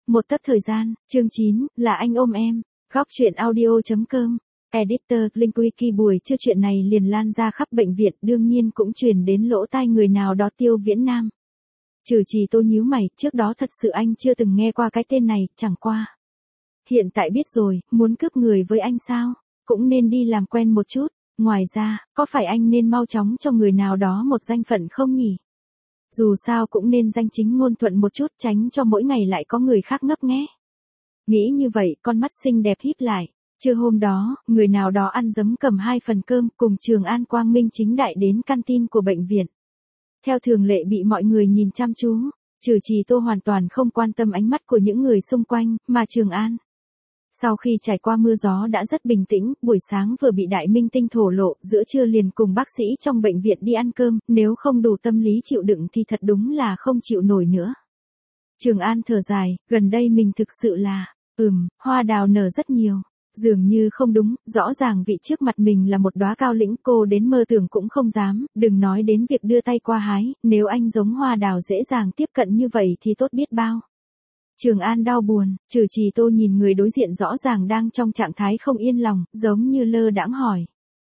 Một tấc thời gian, chương 9, là anh ôm em. Góc truyện audio.com. Editor, link wiki buổi trưa chuyện này liền lan ra khắp bệnh viện, đương nhiên cũng truyền đến lỗ tai người nào đó Tiêu Viễn Nam. Trừ Trì Tô nhíu mày, trước đó thật sự anh chưa từng nghe qua cái tên này, chẳng qua. Hiện tại biết rồi, muốn cướp người với anh sao? Cũng nên đi làm quen một chút. Ngoài ra, có phải anh nên mau chóng cho người nào đó một danh phận không nhỉ? Dù sao cũng nên danh chính ngôn thuận một chút, tránh cho mỗi ngày lại có người khác ngấp nghé. Nghĩ như vậy, con mắt xinh đẹp híp lại. Trưa hôm đó, người nào đó ăn dấm cầm 2 phần cơm cùng Trường An quang minh chính đại đến canteen của bệnh viện. Theo thường lệ bị mọi người nhìn chăm chú, Trừ Trì Tô hoàn toàn không quan tâm ánh mắt của những người xung quanh, mà Trường An. Sau khi trải qua mưa gió đã rất bình tĩnh, buổi sáng vừa bị đại minh tinh thổ lộ, giữa trưa liền cùng bác sĩ trong bệnh viện đi ăn cơm, nếu không đủ tâm lý chịu đựng thì thật đúng là không chịu nổi nữa. Trường An thở dài, gần đây mình thực sự là, hoa đào nở rất nhiều. Dường như không đúng, rõ ràng vị trước mặt mình là một đóa cao lĩnh, cô đến mơ tưởng cũng không dám, đừng nói đến việc đưa tay qua hái, nếu anh giống hoa đào dễ dàng tiếp cận như vậy thì tốt biết bao. Trường An đau buồn, Trừ Trì Tô nhìn người đối diện rõ ràng đang trong trạng thái không yên lòng, giống như lơ đãng hỏi.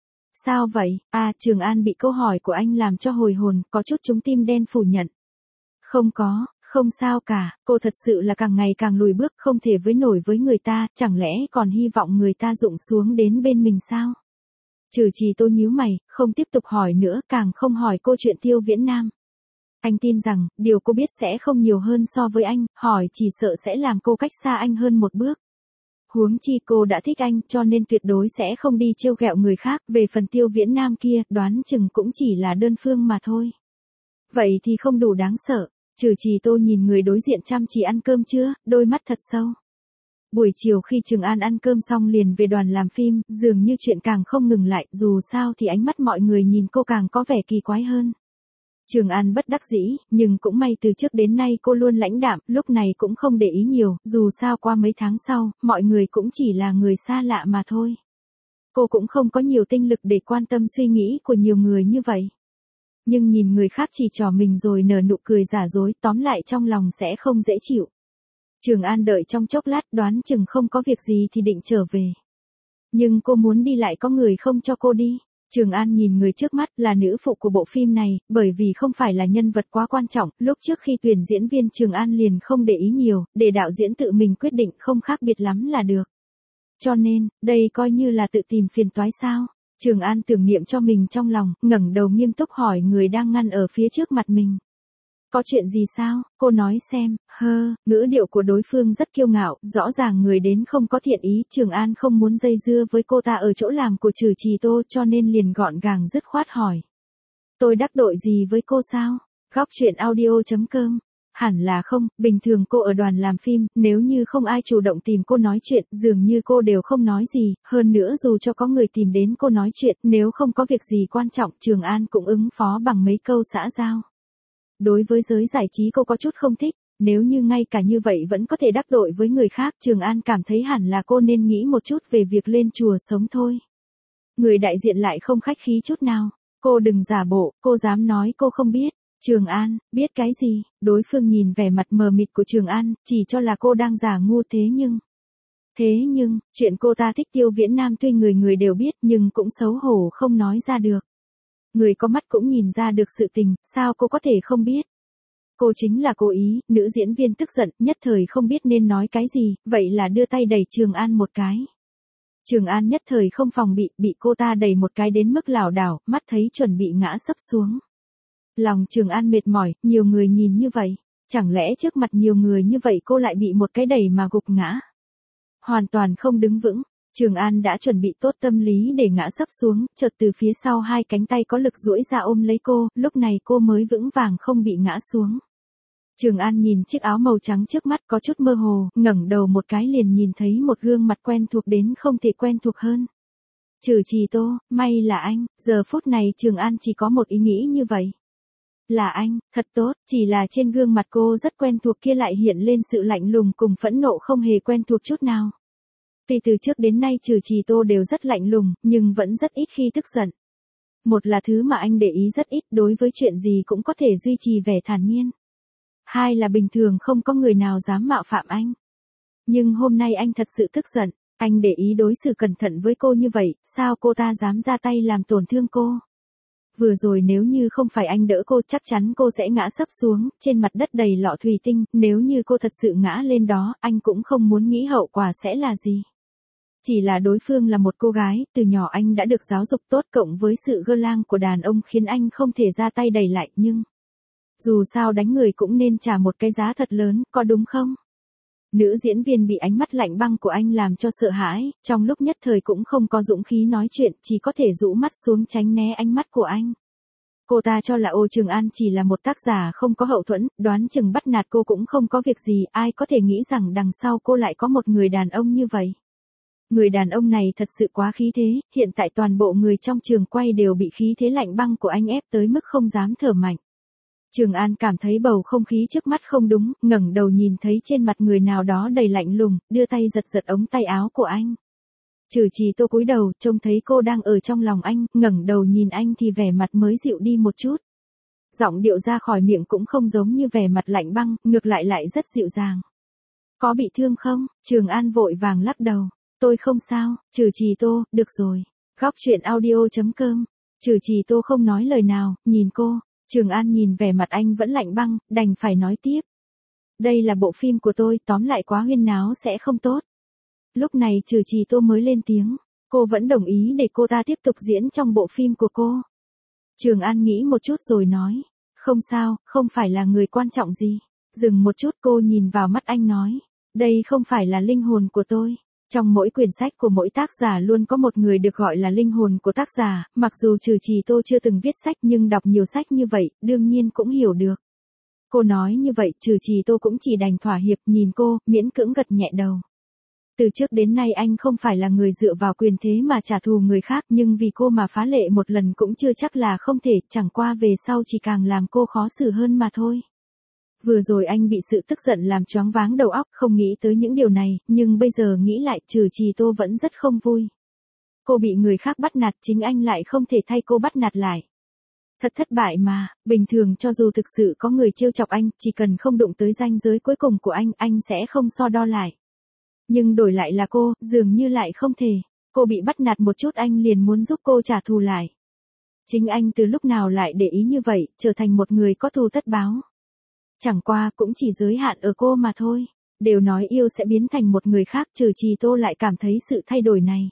Sao vậy? Trường An bị câu hỏi của anh làm cho hồi hồn, có chút trúng tim đen phủ nhận. Không có, không sao cả, cô thật sự là càng ngày càng lùi bước, không thể với nổi với người ta, chẳng lẽ còn hy vọng người ta rụng xuống đến bên mình sao? Trừ Trì Tô nhíu mày, không tiếp tục hỏi nữa, càng không hỏi cô chuyện Tiêu Viễn Nam. Anh tin rằng, điều cô biết sẽ không nhiều hơn so với anh, hỏi chỉ sợ sẽ làm cô cách xa anh hơn một bước. Huống chi cô đã thích anh, cho nên tuyệt đối sẽ không đi trêu ghẹo người khác, về phần Tiêu Viễn Nam kia, đoán chừng cũng chỉ là đơn phương mà thôi. Vậy thì không đủ đáng sợ. Trừ Trì Tô nhìn người đối diện chăm chỉ ăn cơm chưa, đôi mắt thật sâu. Buổi chiều khi Trường An ăn cơm xong liền về đoàn làm phim, dường như chuyện càng không ngừng lại, dù sao thì ánh mắt mọi người nhìn cô càng có vẻ kỳ quái hơn. Trường An bất đắc dĩ, nhưng cũng may từ trước đến nay cô luôn lãnh đạm, lúc này cũng không để ý nhiều, dù sao qua mấy tháng sau, mọi người cũng chỉ là người xa lạ mà thôi. Cô cũng không có nhiều tinh lực để quan tâm suy nghĩ của nhiều người như vậy. Nhưng nhìn người khác chỉ trỏ mình rồi nở nụ cười giả dối, tóm lại trong lòng sẽ không dễ chịu. Trường An đợi trong chốc lát, đoán chừng không có việc gì thì định trở về. Nhưng cô muốn đi lại có người không cho cô đi. Trường An nhìn người trước mắt là nữ phụ của bộ phim này, bởi vì không phải là nhân vật quá quan trọng, lúc trước khi tuyển diễn viên Trường An liền không để ý nhiều, để đạo diễn tự mình quyết định không khác biệt lắm là được. Cho nên, đây coi như là tự tìm phiền toái sao? Trường An tưởng niệm cho mình trong lòng, ngẩng đầu nghiêm túc hỏi người đang ngăn ở phía trước mặt mình. Có chuyện gì sao? Cô nói xem, ngữ điệu của đối phương rất kiêu ngạo, rõ ràng người đến không có thiện ý, Trường An không muốn dây dưa với cô ta ở chỗ làm của Trừ Trì Tô cho nên liền gọn gàng dứt khoát hỏi. Tôi đắc tội gì với cô sao? Góc truyện audio.com. Hẳn là không, bình thường cô ở đoàn làm phim, nếu như không ai chủ động tìm cô nói chuyện, dường như cô đều không nói gì, hơn nữa dù cho có người tìm đến cô nói chuyện, nếu không có việc gì quan trọng, Trường An cũng ứng phó bằng mấy câu xã giao. Đối với giới giải trí cô có chút không thích, nếu như ngay cả như vậy vẫn có thể đắc tội với người khác, Trường An cảm thấy hẳn là cô nên nghĩ một chút về việc lên chùa sống thôi. Người đại diện lại không khách khí chút nào, cô đừng giả bộ, cô dám nói cô không biết. Trường An, biết cái gì? Đối phương nhìn vẻ mặt mờ mịt của Trường An, chỉ cho là cô đang giả ngu thế nhưng, chuyện cô ta thích Tiêu Viễn Nam tuy người đều biết nhưng cũng xấu hổ không nói ra được. Người có mắt cũng nhìn ra được sự tình, sao cô có thể không biết? Cô chính là cố ý, nữ diễn viên tức giận, nhất thời không biết nên nói cái gì, vậy là đưa tay đẩy Trường An một cái. Trường An nhất thời không phòng bị cô ta đẩy một cái đến mức lảo đảo, mắt thấy chuẩn bị ngã sấp xuống. Lòng Trường An mệt mỏi, nhiều người nhìn như vậy, chẳng lẽ trước mặt nhiều người như vậy cô lại bị một cái đẩy mà gục ngã? Hoàn toàn không đứng vững, Trường An đã chuẩn bị tốt tâm lý để ngã sấp xuống, chợt từ phía sau hai cánh tay có lực duỗi ra ôm lấy cô, lúc này cô mới vững vàng không bị ngã xuống. Trường An nhìn chiếc áo màu trắng trước mắt có chút mơ hồ, ngẩng đầu một cái liền nhìn thấy một gương mặt quen thuộc đến không thể quen thuộc hơn. Trừ Trì Tô, may là anh, giờ phút này Trường An chỉ có một ý nghĩ như vậy. Là anh, thật tốt, chỉ là trên gương mặt cô rất quen thuộc kia lại hiện lên sự lạnh lùng cùng phẫn nộ không hề quen thuộc chút nào. Tuy từ trước đến nay Trừ Trì Tô đều rất lạnh lùng, nhưng vẫn rất ít khi tức giận. Một là thứ mà anh để ý rất ít, đối với chuyện gì cũng có thể duy trì vẻ thản nhiên. Hai là bình thường không có người nào dám mạo phạm anh. Nhưng hôm nay anh thật sự tức giận, anh để ý đối xử cẩn thận với cô như vậy, sao cô ta dám ra tay làm tổn thương cô? Vừa rồi nếu như không phải anh đỡ cô chắc chắn cô sẽ ngã sấp xuống, trên mặt đất đầy lọ thủy tinh, nếu như cô thật sự ngã lên đó, anh cũng không muốn nghĩ hậu quả sẽ là gì. Chỉ là đối phương là một cô gái, từ nhỏ anh đã được giáo dục tốt cộng với sự gơ lang của đàn ông khiến anh không thể ra tay đẩy lại nhưng... Dù sao đánh người cũng nên trả một cái giá thật lớn, có đúng không? Nữ diễn viên bị ánh mắt lạnh băng của anh làm cho sợ hãi, trong lúc nhất thời cũng không có dũng khí nói chuyện, chỉ có thể rũ mắt xuống tránh né ánh mắt của anh. Cô ta cho là Ô Trường An chỉ là một tác giả không có hậu thuẫn, đoán chừng bắt nạt cô cũng không có việc gì, ai có thể nghĩ rằng đằng sau cô lại có một người đàn ông như vậy. Người đàn ông này thật sự quá khí thế, hiện tại toàn bộ người trong trường quay đều bị khí thế lạnh băng của anh ép tới mức không dám thở mạnh. Trường An cảm thấy bầu không khí trước mắt không đúng, ngẩng đầu nhìn thấy trên mặt người nào đó đầy lạnh lùng, đưa tay giật giật ống tay áo của anh. Trừ Trì Tô cúi đầu, trông thấy cô đang ở trong lòng anh, ngẩng đầu nhìn anh thì vẻ mặt mới dịu đi một chút. Giọng điệu ra khỏi miệng cũng không giống như vẻ mặt lạnh băng, ngược lại lại rất dịu dàng. Có bị thương không? Trường An vội vàng lắc đầu. Tôi không sao, Trừ Trì Tô, được rồi. Góc chuyện audio.com. Trừ Trì Tô không nói lời nào, nhìn cô. Trường An nhìn vẻ mặt anh vẫn lạnh băng, đành phải nói tiếp. Đây là bộ phim của tôi, tóm lại quá huyên náo sẽ không tốt. Lúc này Trừ Trì Tô mới lên tiếng, cô vẫn đồng ý để cô ta tiếp tục diễn trong bộ phim của cô. Trường An nghĩ một chút rồi nói, không sao, không phải là người quan trọng gì. Dừng một chút cô nhìn vào mắt anh nói, đây không phải là linh hồn của tôi. Trong mỗi quyển sách của mỗi tác giả luôn có một người được gọi là linh hồn của tác giả, mặc dù Trừ Trì Tô chưa từng viết sách nhưng đọc nhiều sách như vậy, đương nhiên cũng hiểu được. Cô nói như vậy, Trừ Trì Tô cũng chỉ đành thỏa hiệp, nhìn cô, miễn cưỡng gật nhẹ đầu. Từ trước đến nay anh không phải là người dựa vào quyền thế mà trả thù người khác, nhưng vì cô mà phá lệ một lần cũng chưa chắc là không thể, chẳng qua về sau chỉ càng làm cô khó xử hơn mà thôi. Vừa rồi anh bị sự tức giận làm choáng váng đầu óc, không nghĩ tới những điều này, nhưng bây giờ nghĩ lại Trừ Trì Tô vẫn rất không vui. Cô bị người khác bắt nạt, chính anh lại không thể thay cô bắt nạt lại. Thật thất bại mà, bình thường cho dù thực sự có người trêu chọc anh, chỉ cần không đụng tới ranh giới cuối cùng của anh sẽ không so đo lại. Nhưng đổi lại là cô, dường như lại không thể. Cô bị bắt nạt một chút anh liền muốn giúp cô trả thù lại. Chính anh từ lúc nào lại để ý như vậy, trở thành một người có thù tất báo. Chẳng qua cũng chỉ giới hạn ở cô mà thôi. Đều nói yêu sẽ biến thành một người khác, Trừ Trì Tô lại cảm thấy sự thay đổi này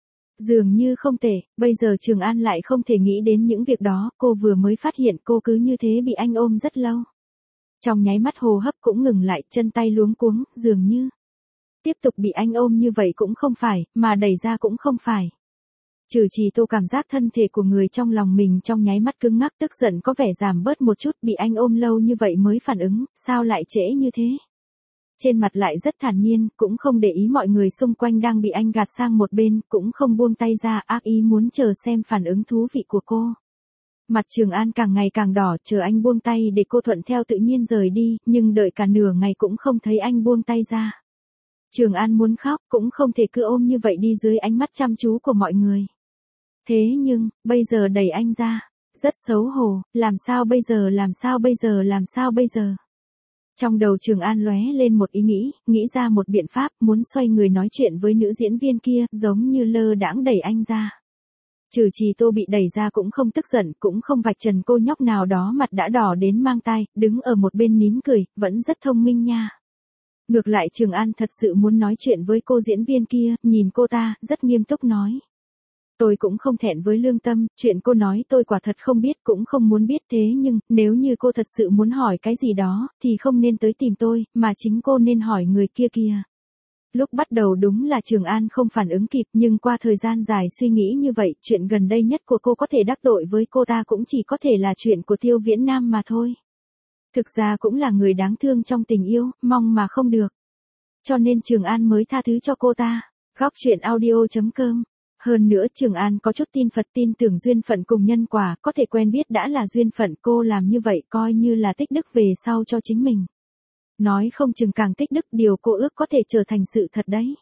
dường như không thể, bây giờ Trường An lại không thể nghĩ đến những việc đó, cô vừa mới phát hiện cô cứ như thế bị anh ôm rất lâu. Trong nháy mắt hô hấp cũng ngừng lại, chân tay luống cuống, dường như tiếp tục bị anh ôm như vậy cũng không phải, mà đẩy ra cũng không phải. Trừ Trì Tô cảm giác thân thể của người trong lòng mình trong nháy mắt cứng ngắc, tức giận có vẻ giảm bớt một chút, bị anh ôm lâu như vậy mới phản ứng, sao lại trễ như thế? Trên mặt lại rất thản nhiên, cũng không để ý mọi người xung quanh đang bị anh gạt sang một bên, cũng không buông tay ra, ác ý muốn chờ xem phản ứng thú vị của cô. Mặt Trường An càng ngày càng đỏ, chờ anh buông tay để cô thuận theo tự nhiên rời đi, nhưng đợi cả nửa ngày cũng không thấy anh buông tay ra. Trường An muốn khóc, cũng không thể cứ ôm như vậy đi dưới ánh mắt chăm chú của mọi người. Thế nhưng, bây giờ đẩy anh ra, rất xấu hổ, làm sao bây giờ, làm sao bây giờ, làm sao bây giờ. Trong đầu Trường An lóe lên một ý nghĩ ra một biện pháp, muốn xoay người nói chuyện với nữ diễn viên kia, giống như lơ đãng đẩy anh ra. Trừ Trì Tô bị đẩy ra cũng không tức giận, cũng không vạch trần cô nhóc nào đó mặt đã đỏ đến mang tai, đứng ở một bên nín cười, vẫn rất thông minh nha. Ngược lại Trường An thật sự muốn nói chuyện với cô diễn viên kia, nhìn cô ta, rất nghiêm túc nói. Tôi cũng không thẹn với lương tâm, chuyện cô nói tôi quả thật không biết, cũng không muốn biết, thế nhưng, nếu như cô thật sự muốn hỏi cái gì đó, thì không nên tới tìm tôi, mà chính cô nên hỏi người kia kìa. Lúc bắt đầu đúng là Trường An không phản ứng kịp, nhưng qua thời gian dài suy nghĩ như vậy, chuyện gần đây nhất của cô có thể đắc tội với cô ta cũng chỉ có thể là chuyện của Tiêu Viễn Nam mà thôi. Thực ra cũng là người đáng thương trong tình yêu, mong mà không được. Cho nên Trường An mới tha thứ cho cô ta. Góc chuyện audio.com. Hơn nữa Trường An có chút tin Phật, tin tưởng duyên phận cùng nhân quả, có thể quen biết đã là duyên phận, cô làm như vậy coi như là tích đức về sau cho chính mình. Nói không chừng càng tích đức, điều cô ước có thể trở thành sự thật đấy.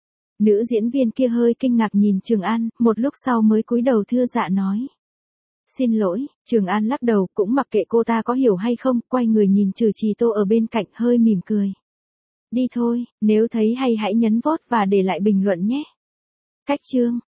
Nữ diễn viên kia hơi kinh ngạc nhìn Trường An, một lúc sau mới cúi đầu thưa dạ nói. Xin lỗi, Trường An lắc đầu, cũng mặc kệ cô ta có hiểu hay không, quay người nhìn Trừ Trì Tô ở bên cạnh hơi mỉm cười. Đi thôi, nếu thấy hay hãy nhấn vote và để lại bình luận nhé. Cách chương